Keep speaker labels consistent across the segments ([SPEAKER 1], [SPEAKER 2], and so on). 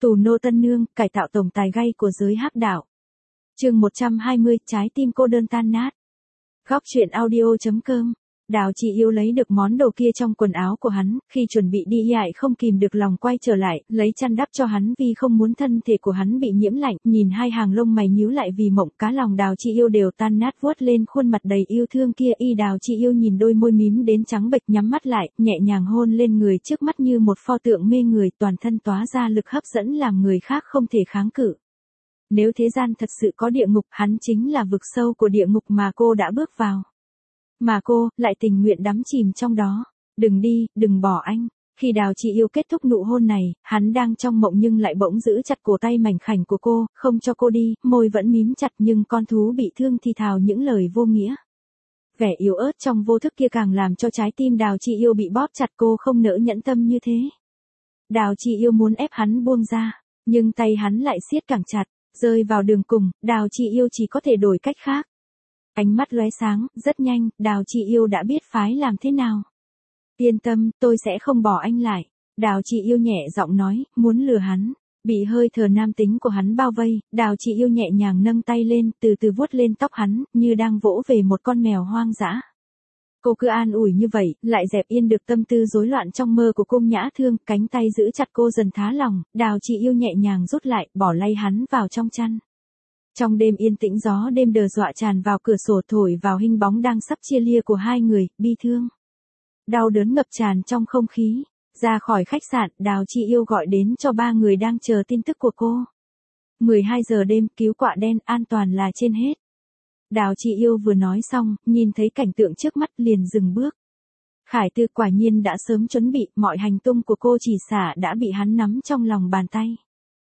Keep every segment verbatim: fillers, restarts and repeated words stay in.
[SPEAKER 1] Tù nô tân nương, cải tạo tổng tài gay của giới hắc đạo. Chương một trăm hai mươi, trái tim cô đơn tan nát. Góc truyện audio chấm com. Đào Chị Yêu lấy được món đồ kia trong quần áo của hắn, khi chuẩn bị đi dại không kìm được lòng quay trở lại, lấy chăn đắp cho hắn vì không muốn thân thể của hắn bị nhiễm lạnh, nhìn hai hàng lông mày nhíu lại vì mộng cá lòng Đào Chị Yêu đều tan nát vuốt lên khuôn mặt đầy yêu thương kia y Đào Chị Yêu nhìn đôi môi mím đến trắng bệch nhắm mắt lại, nhẹ nhàng hôn lên người trước mắt như một pho tượng mê người toàn thân tóa ra lực hấp dẫn làm người khác không thể kháng cự. Nếu thế gian thật sự có địa ngục, hắn chính là vực sâu của địa ngục mà cô đã bước vào. Mà cô, lại tình nguyện đắm chìm trong đó. Đừng đi, đừng bỏ anh. Khi Đào Chị Yêu kết thúc nụ hôn này, hắn đang trong mộng nhưng lại bỗng giữ chặt cổ tay mảnh khảnh của cô, không cho cô đi, môi vẫn mím chặt nhưng con thú bị thương thì thào những lời vô nghĩa. Vẻ yếu ớt trong vô thức kia càng làm cho trái tim Đào Chị Yêu bị bóp chặt, cô không nỡ nhẫn tâm như thế. Đào Chị Yêu muốn ép hắn buông ra, nhưng tay hắn lại siết càng chặt, rơi vào đường cùng, Đào Chị Yêu chỉ có thể đổi cách khác. Ánh mắt lóe sáng, rất nhanh, Đào Chị Yêu đã biết phái làm thế nào. Yên tâm, tôi sẽ không bỏ anh lại. Đào Chị Yêu nhẹ giọng nói, muốn lừa hắn. Bị hơi thở nam tính của hắn bao vây, Đào Chị Yêu nhẹ nhàng nâng tay lên, từ từ vuốt lên tóc hắn, như đang vỗ về một con mèo hoang dã. Cô cứ an ủi như vậy, lại dẹp yên được tâm tư rối loạn trong mơ của Cung Nhã Thương, cánh tay giữ chặt cô dần thá lòng, Đào Chị Yêu nhẹ nhàng rút lại, bỏ lay hắn vào trong chăn. Trong đêm yên tĩnh gió đêm đờ dọa tràn vào cửa sổ thổi vào hình bóng đang sắp chia lia của hai người, bi thương. Đau đớn ngập tràn trong không khí. Ra khỏi khách sạn, Đào Chị Yêu gọi đến cho ba người đang chờ tin tức của cô. mười hai giờ đêm, cứu quạ đen, an toàn là trên hết. Đào Chị Yêu vừa nói xong, nhìn thấy cảnh tượng trước mắt liền dừng bước. Khải Tư quả nhiên đã sớm chuẩn bị, mọi hành tung của cô chỉ xả đã bị hắn nắm trong lòng bàn tay.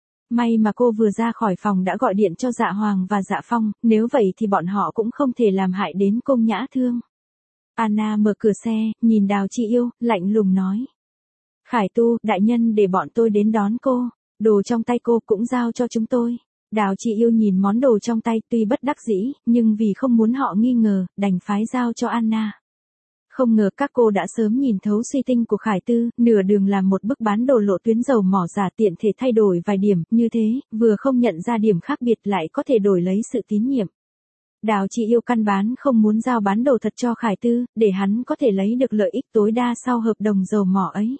[SPEAKER 1] May mà cô vừa ra khỏi phòng đã gọi điện cho Dạ Hoàng và Dạ Phong, nếu vậy thì bọn họ cũng không thể làm hại đến Cung Nhã Thương. Anna mở cửa xe, nhìn Đào Chị Yêu, lạnh lùng nói. Khải Tu, đại nhân để bọn tôi đến đón cô, đồ trong tay cô cũng giao cho chúng tôi. Đào Chị Yêu nhìn món đồ trong tay tuy bất đắc dĩ, nhưng vì không muốn họ nghi ngờ, đành phái giao cho Anna. Không ngờ các cô đã sớm nhìn thấu suy tinh của Khải Tư, nửa đường làm một bức bán đồ lộ tuyến dầu mỏ giả tiện thể thay đổi vài điểm, như thế, vừa không nhận ra điểm khác biệt lại có thể đổi lấy sự tín nhiệm. Đào Chị Yêu căn bản không muốn giao bán đồ thật cho Khải Tư, để hắn có thể lấy được lợi ích tối đa sau hợp đồng dầu mỏ ấy.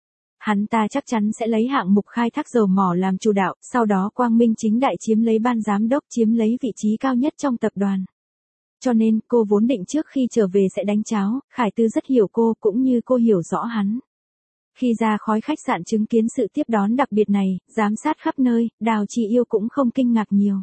[SPEAKER 1] Hắn ta chắc chắn sẽ lấy hạng mục khai thác dầu mỏ làm chủ đạo, sau đó quang minh chính đại chiếm lấy ban giám đốc, chiếm lấy vị trí cao nhất trong tập đoàn. Cho nên, cô vốn định trước khi trở về sẽ đánh cháo, Khải Tư rất hiểu cô cũng như cô hiểu rõ hắn. Khi ra khỏi khách sạn chứng kiến sự tiếp đón đặc biệt này, giám sát khắp nơi, Đào Chị Yêu cũng không kinh ngạc nhiều.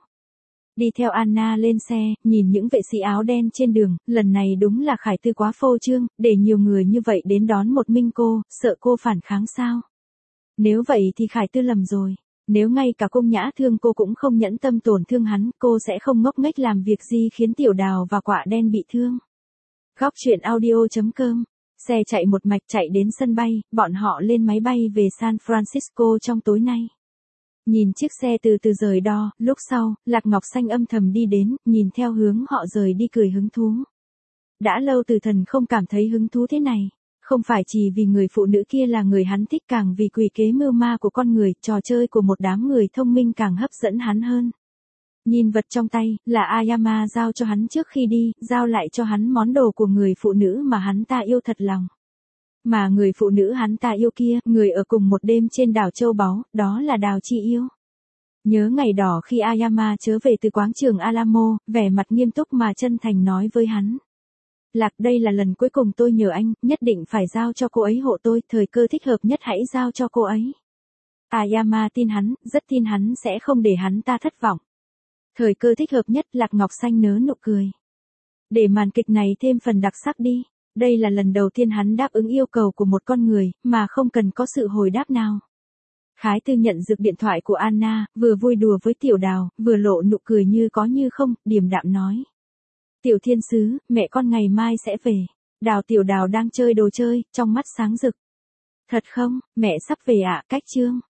[SPEAKER 1] Đi theo Anna lên xe, nhìn những vệ sĩ áo đen trên đường, lần này đúng là Khải Tư quá phô trương, để nhiều người như vậy đến đón một mình cô, sợ cô phản kháng sao? Nếu vậy thì Khải Tư lầm rồi. Nếu ngay cả Cung Nhã Thương cô cũng không nhẫn tâm tổn thương hắn, cô sẽ không ngốc nghếch làm việc gì khiến Tiểu Đào và Quạ Đen bị thương. Góc truyện audio chấm com. Xe chạy một mạch chạy đến sân bay, bọn họ lên máy bay về San Francisco trong tối nay. Nhìn chiếc xe từ từ rời đo, lúc sau, Lạc Ngọc Xanh âm thầm đi đến, nhìn theo hướng họ rời đi cười hứng thú. Đã lâu Từ Thần không cảm thấy hứng thú thế này. Không phải chỉ vì người phụ nữ kia là người hắn thích, càng vì quỷ kế mưu ma của con người, trò chơi của một đám người thông minh càng hấp dẫn hắn hơn. Nhìn vật trong tay, là Ayama giao cho hắn trước khi đi, giao lại cho hắn món đồ của người phụ nữ mà hắn ta yêu thật lòng. Mà người phụ nữ hắn ta yêu kia, người ở cùng một đêm trên đảo Châu Báu, đó là Đào Chị Yêu. Nhớ ngày đỏ khi Ayama trở về từ quảng trường Alamo, vẻ mặt nghiêm túc mà chân thành nói với hắn. Lạc, đây là lần cuối cùng tôi nhờ anh, nhất định phải giao cho cô ấy hộ tôi, thời cơ thích hợp nhất hãy giao cho cô ấy. Ayama tin hắn, rất tin hắn sẽ không để hắn ta thất vọng. Thời cơ thích hợp nhất, Lạc Ngọc Xanh nớ nụ cười. Để màn kịch này thêm phần đặc sắc đi, đây là lần đầu tiên hắn đáp ứng yêu cầu của một con người, mà không cần có sự hồi đáp nào. Khải Tư nhận được điện thoại của Anna, vừa vui đùa với Tiểu Đào, vừa lộ nụ cười như có như không, điềm đạm nói. Tiểu Thiên Sứ, mẹ con ngày mai sẽ về. Đào Tiểu Đào đang chơi đồ chơi, trong mắt sáng rực. Thật không, mẹ sắp về ạ, cách chương.